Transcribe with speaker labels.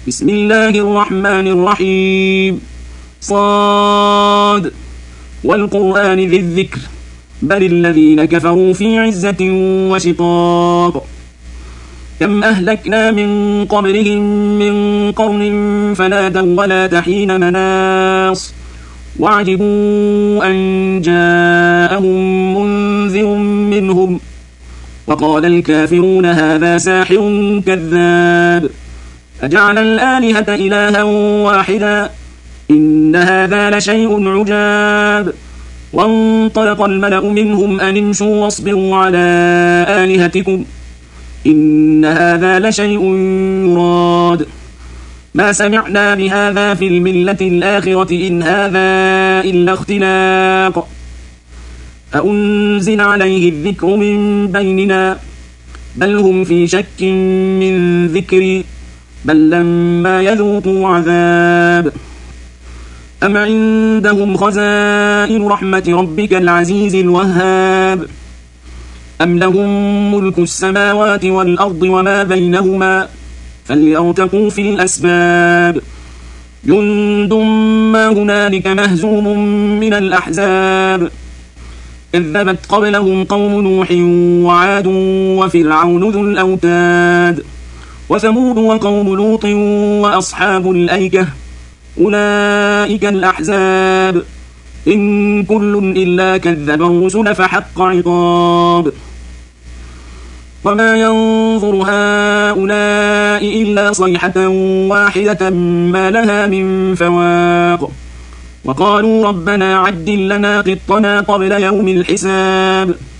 Speaker 1: بسم الله الرحمن الرحيم صاد والقرآن ذي الذكر بل الذين كفروا في عزة وشقاق كم أهلكنا من قبلهم من قرن فنادوا ولا تحين مناص وعجبوا أن جاءهم منذر منهم وقال الكافرون هذا ساحر كذاب أجعل الآلهة إلها واحدا إن هذا لشيء عجاب وانطلق الملأ منهم أن امشوا واصبروا على آلهتكم إن هذا لشيء يراد ما سمعنا بهذا في الملة الآخرة إن هذا إلا اختلاق أأنزل عليه الذكر من بيننا بل هم في شك من ذكري بل لما يذوقوا عذاب أم عندهم خزائن رحمة ربك العزيز الوهاب أم لهم ملك السماوات والأرض وما بينهما فليرتقوا في الأسباب جند ما هنالك مهزوم من الأحزاب كذبت قبلهم قوم نوح وعاد وفرعون ذو الأوتاد وثمود وقوم لوط وأصحاب الأيكة أولئك الأحزاب إن كل إلا كذب الرسل فحق عقاب وما ينظر هؤلاء إلا صيحة واحدة ما لها من فواق وقالوا ربنا عجل لنا قطنا قبل يوم الحساب